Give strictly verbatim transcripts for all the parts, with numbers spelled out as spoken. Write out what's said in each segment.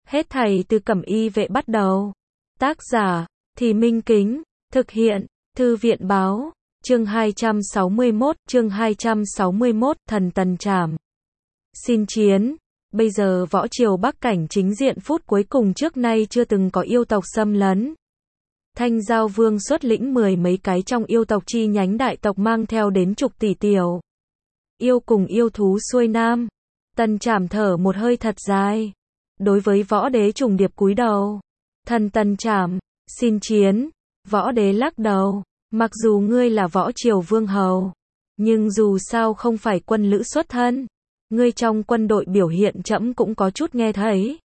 Hết thảy từ Cẩm Y Vệ bắt đầu. Tác giả, Thì Minh Kính, thực hiện, Thư viện Báo, chương hai trăm sáu mươi mốt, chương hai trăm sáu mươi mốt, Thần Tần Trảm. Xin chiến, bây giờ võ triều Bắc Cảnh chính diện phút cuối cùng trước nay chưa từng có yêu tộc xâm lấn. Thanh Giao Vương xuất lĩnh mười mấy cái trong yêu tộc chi nhánh đại tộc mang theo đến chục tỷ tiểu yêu cùng yêu thú xuôi nam. Tần Trảm thở một hơi thật dài. Đối với võ đế trùng điệp cúi đầu. Thần Tần Trảm, xin chiến. Võ đế lắc đầu. Mặc dù ngươi là võ triều vương hầu, nhưng dù sao không phải quân lữ xuất thân. Ngươi trong quân đội biểu hiện trẫm cũng có chút nghe thấy.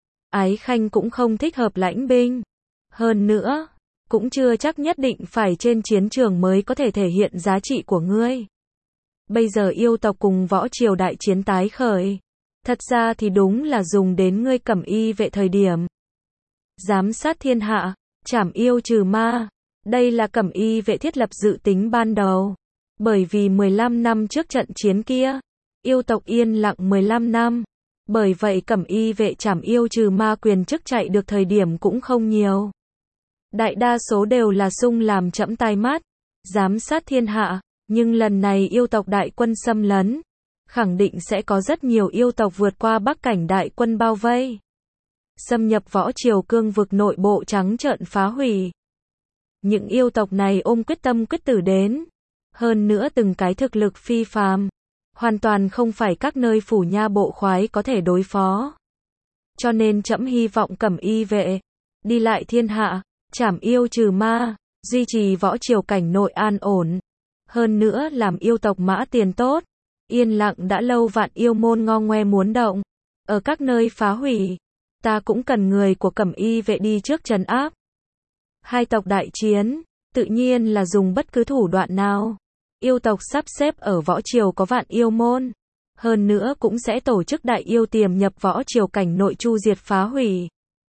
Ái Khanh cũng không thích hợp lãnh binh. Hơn nữa, cũng chưa chắc nhất định phải trên chiến trường mới có thể thể hiện giá trị của ngươi. Bây giờ yêu tộc cùng võ triều đại chiến tái khởi. Thật ra thì đúng là dùng đến ngươi Cẩm Y Vệ thời điểm. Giám sát thiên hạ, trảm yêu trừ ma. Đây là Cẩm Y Vệ thiết lập dự tính ban đầu. Bởi vì mười lăm năm trước trận chiến kia, yêu tộc yên lặng mười lăm năm. Bởi vậy Cẩm Y Vệ trảm yêu trừ ma quyền chức chạy được thời điểm cũng không nhiều. Đại đa số đều là sung làm trẫm tai mắt, giám sát thiên hạ, nhưng lần này yêu tộc đại quân xâm lấn, khẳng định sẽ có rất nhiều yêu tộc vượt qua Bắc Cảnh đại quân bao vây, xâm nhập võ triều cương vực nội bộ trắng trợn phá hủy. Những yêu tộc này ôm quyết tâm quyết tử đến, hơn nữa từng cái thực lực phi phàm, hoàn toàn không phải các nơi phủ nha bộ khoái có thể đối phó. Cho nên trẫm hy vọng Cẩm Y Vệ đi lại thiên hạ, trảm yêu trừ ma, duy trì võ triều cảnh nội an ổn. Hơn nữa làm yêu tộc mã tiền tốt, yên lặng đã lâu vạn yêu môn ngo ngoe muốn động, ở các nơi phá hủy. Ta cũng cần người của Cẩm Y Vệ đi trước trấn áp. Hai tộc đại chiến, tự nhiên là dùng bất cứ thủ đoạn nào. Yêu tộc sắp xếp ở võ triều có vạn yêu môn. Hơn nữa cũng sẽ tổ chức đại yêu tiềm nhập võ triều cảnh nội chu diệt phá hủy.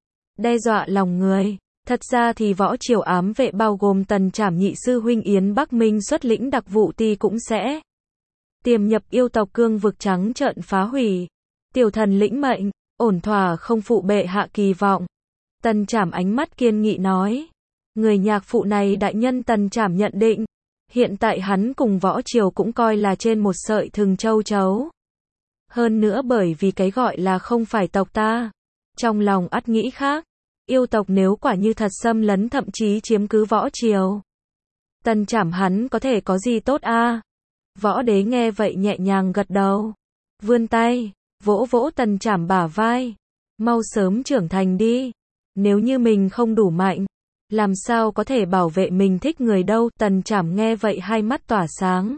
Đe dọa lòng người. Thật ra thì võ triều ám vệ bao gồm Tần Trảm nhị sư huynh Yến Bắc Minh xuất lĩnh đặc vụ ti cũng sẽ tiềm nhập yêu tộc cương vực trắng trợn phá hủy. Tiểu thần lĩnh mệnh, ổn thỏa không phụ bệ hạ kỳ vọng. Tần Trảm ánh mắt kiên nghị nói. Người nhạc phụ này đại nhân Tần Trảm nhận định. Hiện tại hắn cùng võ triều cũng coi là trên một sợi thừng châu chấu. Hơn nữa bởi vì cái gọi là không phải tộc ta. Trong lòng ắt nghĩ khác. Yêu tộc nếu quả như thật xâm lấn thậm chí chiếm cứ võ triều. Tần Trảm hắn có thể có gì tốt a? À? Võ đế nghe vậy nhẹ nhàng gật đầu. Vươn tay, vỗ vỗ Tần Trảm bả vai. Mau sớm trưởng thành đi. Nếu như mình không đủ mạnh, làm sao có thể bảo vệ mình thích người đâu. Tần Trảm nghe vậy hai mắt tỏa sáng.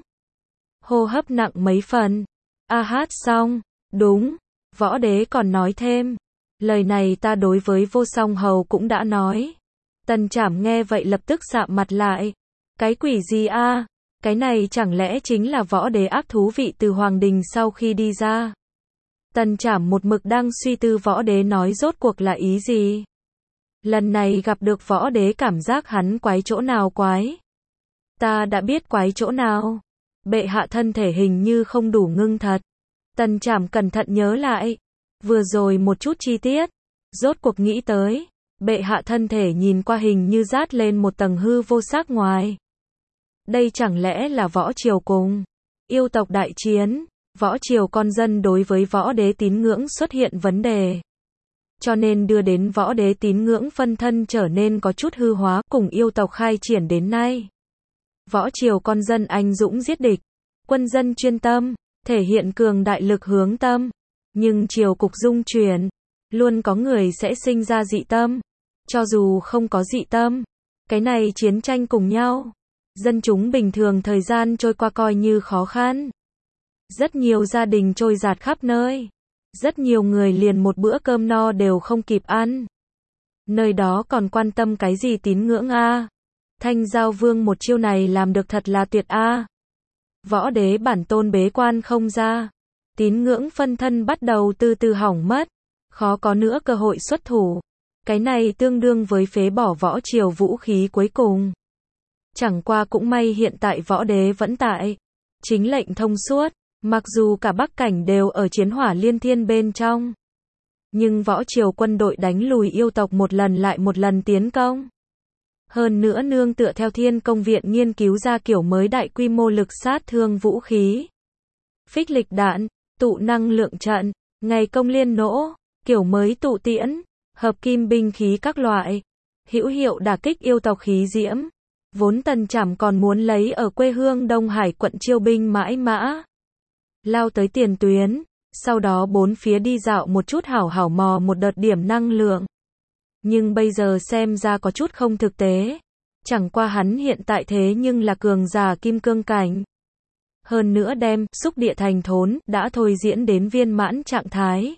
Hô hấp nặng mấy phần. A hát xong. Đúng. Võ đế còn nói thêm. Lời này ta đối với Vô Song Hầu cũng đã nói. Tần Trảm nghe vậy lập tức sạm mặt lại. Cái quỷ gì a? À? Cái này chẳng lẽ chính là võ đế ác thú vị từ hoàng đình sau khi đi ra? Tần Trảm một mực đang suy tư võ đế nói rốt cuộc là ý gì. Lần này gặp được võ đế cảm giác hắn quái chỗ nào quái. Ta đã biết quái chỗ nào. Bệ hạ thân thể hình như không đủ ngưng thật. Tần Trảm cẩn thận nhớ lại. Vừa rồi một chút chi tiết, rốt cuộc nghĩ tới, bệ hạ thân thể nhìn qua hình như rát lên một tầng hư vô sắc ngoài. Đây chẳng lẽ là võ triều cùng yêu tộc đại chiến, võ triều con dân đối với võ đế tín ngưỡng xuất hiện vấn đề. Cho nên đưa đến võ đế tín ngưỡng phân thân trở nên có chút hư hóa cùng yêu tộc khai triển đến nay. Võ triều con dân anh dũng giết địch, quân dân chuyên tâm, thể hiện cường đại lực hướng tâm. Nhưng triều cục dung chuyển, luôn có người sẽ sinh ra dị tâm. Cho dù không có dị tâm, cái này chiến tranh cùng nhau, dân chúng bình thường thời gian trôi qua coi như khó khăn. Rất nhiều gia đình trôi dạt khắp nơi. Rất nhiều người liền một bữa cơm no đều không kịp ăn. Nơi đó còn quan tâm cái gì tín ngưỡng a? À? Thanh Giao Vương một chiêu này làm được thật là tuyệt a. À? Võ đế bản tôn bế quan không ra. Tín ngưỡng phân thân bắt đầu từ từ hỏng mất, khó có nữa cơ hội xuất thủ. Cái này tương đương với phế bỏ võ triều vũ khí cuối cùng. Chẳng qua cũng may hiện tại võ đế vẫn tại. Chính lệnh thông suốt, mặc dù cả Bắc Cảnh đều ở chiến hỏa liên thiên bên trong. Nhưng võ triều quân đội đánh lùi yêu tộc một lần lại một lần tiến công. Hơn nữa nương tựa theo Thiên Công Viện nghiên cứu ra kiểu mới đại quy mô lực sát thương vũ khí. Phích lịch đạn, tụ năng lượng trận, ngày công liên nỗ, kiểu mới tụ tiễn, hợp kim binh khí các loại, hữu hiệu đả kích yêu tộc khí diễm. Vốn Tần Trảm còn muốn lấy ở quê hương Đông Hải quận chiêu binh mãi mã, lao tới tiền tuyến, sau đó bốn phía đi dạo một chút hảo hảo mò một đợt điểm năng lượng. Nhưng bây giờ xem ra có chút không thực tế. Chẳng qua hắn hiện tại thế nhưng là cường giả kim cương cảnh. Hơn nữa đem xúc địa thành thốn đã thôi diễn đến viên mãn trạng thái.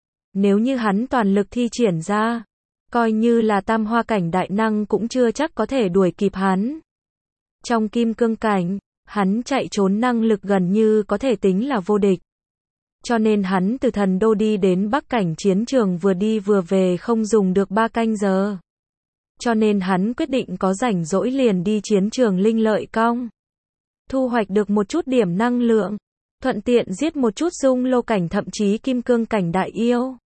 Nếu như hắn toàn lực thi triển ra, coi như là tam hoa cảnh đại năng cũng chưa chắc có thể đuổi kịp hắn. Trong kim cương cảnh, hắn chạy trốn năng lực gần như có thể tính là vô địch. Cho nên hắn từ thần đô đi đến bắc cảnh chiến trường vừa đi vừa về không dùng được ba canh giờ. Cho nên hắn quyết định có rảnh rỗi liền đi chiến trường Linh Lợi Cong. Thu hoạch được một chút điểm năng lượng, thuận tiện giết một chút dung lô cảnh thậm chí kim cương cảnh đại yêu.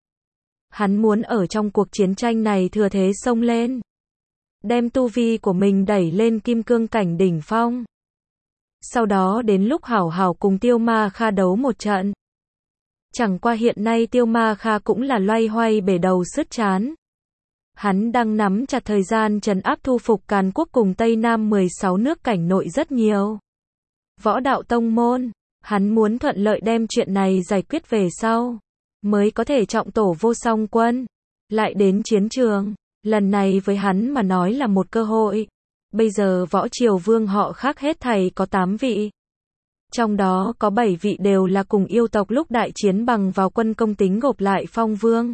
Hắn muốn ở trong cuộc chiến tranh này thừa thế xông lên, đem tu vi của mình đẩy lên kim cương cảnh đỉnh phong. Sau đó đến lúc hảo hảo cùng Tiêu Ma Kha đấu một trận. Chẳng qua hiện nay Tiêu Ma Kha cũng là loay hoay bể đầu sứt chán. Hắn đang nắm chặt thời gian trấn áp thu phục Càn Quốc cùng Tây Nam mười sáu nước cảnh nội rất nhiều võ đạo tông môn. Hắn muốn thuận lợi đem chuyện này giải quyết về sau, mới có thể trọng tổ Vô Song quân, lại đến chiến trường. Lần này với hắn mà nói là một cơ hội. Bây giờ võ triều vương họ khác hết thảy có tám vị. Trong đó có bảy vị đều là cùng yêu tộc lúc đại chiến bằng vào quân công tính gộp lại phong vương.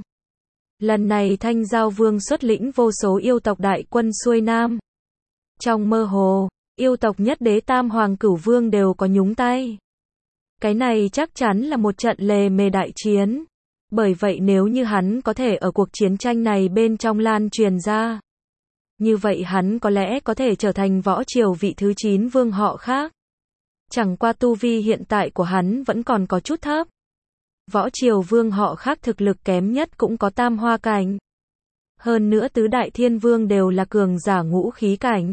Lần này Thanh Giao Vương xuất lĩnh vô số yêu tộc đại quân xuôi nam. Trong mơ hồ, yêu tộc nhất đế Tam Hoàng Cửu Vương đều có nhúng tay. Cái này chắc chắn là một trận lề mề đại chiến. Bởi vậy nếu như hắn có thể ở cuộc chiến tranh này bên trong lan truyền ra, như vậy hắn có lẽ có thể trở thành võ triều vị thứ chín vương họ khác. Chẳng qua tu vi hiện tại của hắn vẫn còn có chút thấp. Võ triều vương họ khác thực lực kém nhất cũng có tam hoa cảnh. Hơn nữa tứ đại thiên vương đều là cường giả ngũ khí cảnh.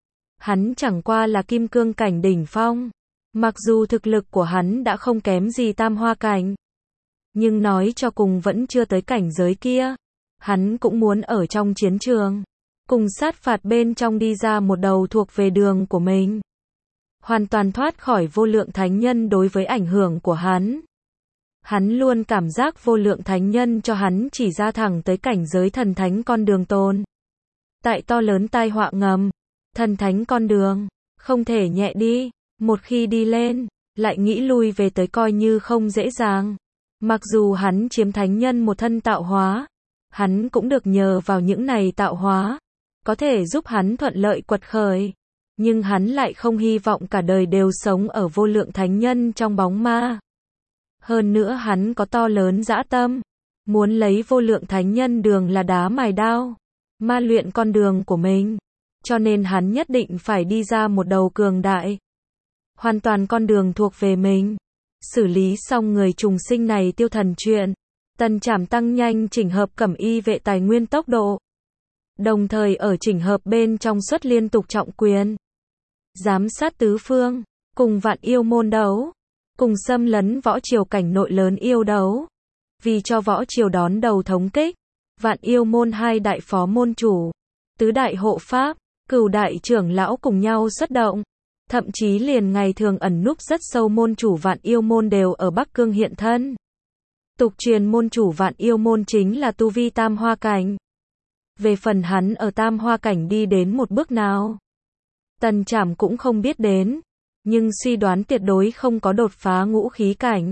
Hắn chẳng qua là kim cương cảnh đỉnh phong. Mặc dù thực lực của hắn đã không kém gì tam hoa cảnh, nhưng nói cho cùng vẫn chưa tới cảnh giới kia. Hắn cũng muốn ở trong chiến trường, cùng sát phạt bên trong đi ra một đầu thuộc về đường của mình. Hoàn toàn thoát khỏi vô lượng thánh nhân đối với ảnh hưởng của hắn. Hắn luôn cảm giác vô lượng thánh nhân cho hắn chỉ ra thẳng tới cảnh giới thần thánh con đường tồn tại to lớn tai họa ngầm. Thần thánh con đường, không thể nhẹ đi, một khi đi lên, lại nghĩ lui về tới coi như không dễ dàng. Mặc dù hắn chiếm thánh nhân một thân tạo hóa, hắn cũng được nhờ vào những này tạo hóa, có thể giúp hắn thuận lợi quật khởi. Nhưng hắn lại không hy vọng cả đời đều sống ở vô lượng thánh nhân trong bóng ma. Hơn nữa hắn có to lớn dã tâm, muốn lấy vô lượng thánh nhân đường là đá mài đao, ma luyện con đường của mình. Cho nên hắn nhất định phải đi ra một đầu cường đại, hoàn toàn con đường thuộc về mình. Xử lý xong người trùng sinh này tiêu thần chuyện, Tần Trảm tăng nhanh chỉnh hợp cẩm y vệ tài nguyên tốc độ. Đồng thời ở chỉnh hợp bên trong xuất liên tục trọng quyền, giám sát tứ phương, cùng vạn yêu môn đấu, cùng xâm lấn võ triều cảnh nội lớn yêu đấu. Vì cho võ triều đón đầu thống kích, vạn yêu môn hai đại phó môn chủ, tứ đại hộ pháp, cửu đại trưởng lão cùng nhau xuất động. Thậm chí liền ngày thường ẩn núp rất sâu môn chủ vạn yêu môn đều ở Bắc Cương hiện thân. Tục truyền môn chủ vạn yêu môn chính là tu vi tam hoa cảnh. Về phần hắn ở tam hoa cảnh đi đến một bước nào, Tần Trảm cũng không biết đến, nhưng suy đoán tuyệt đối không có đột phá ngũ khí cảnh.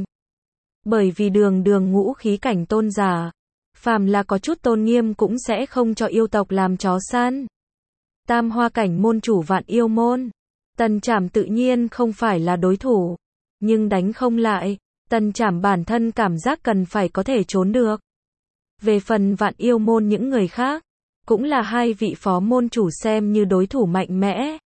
Bởi vì đường đường ngũ khí cảnh tôn giả, phàm là có chút tôn nghiêm cũng sẽ không cho yêu tộc làm chó săn. Tam hoa cảnh môn chủ vạn yêu môn, Tần Trảm tự nhiên không phải là đối thủ, nhưng đánh không lại, Tần Trảm bản thân cảm giác cần phải có thể trốn được. Về phần vạn yêu môn những người khác, cũng là hai vị phó môn chủ xem như đối thủ mạnh mẽ.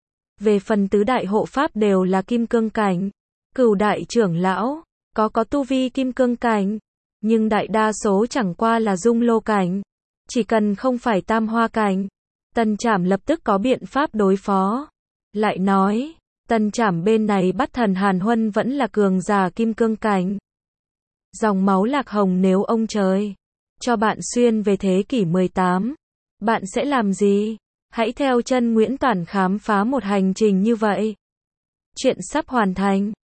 Về phần tứ đại hộ pháp đều là kim cương cảnh, cửu đại trưởng lão, có có tu vi kim cương cảnh, nhưng đại đa số chẳng qua là dung lô cảnh. Chỉ cần không phải tam hoa cảnh, Tần Trảm lập tức có biện pháp đối phó. Lại nói, Tần Trảm bên này bắt thần Hàn Huân vẫn là cường giả kim cương cảnh. Dòng máu Lạc Hồng nếu ông trời cho bạn xuyên về thế kỷ mười tám, bạn sẽ làm gì? Hãy theo chân Nguyễn Toản khám phá một hành trình như vậy. Chuyện sắp hoàn thành.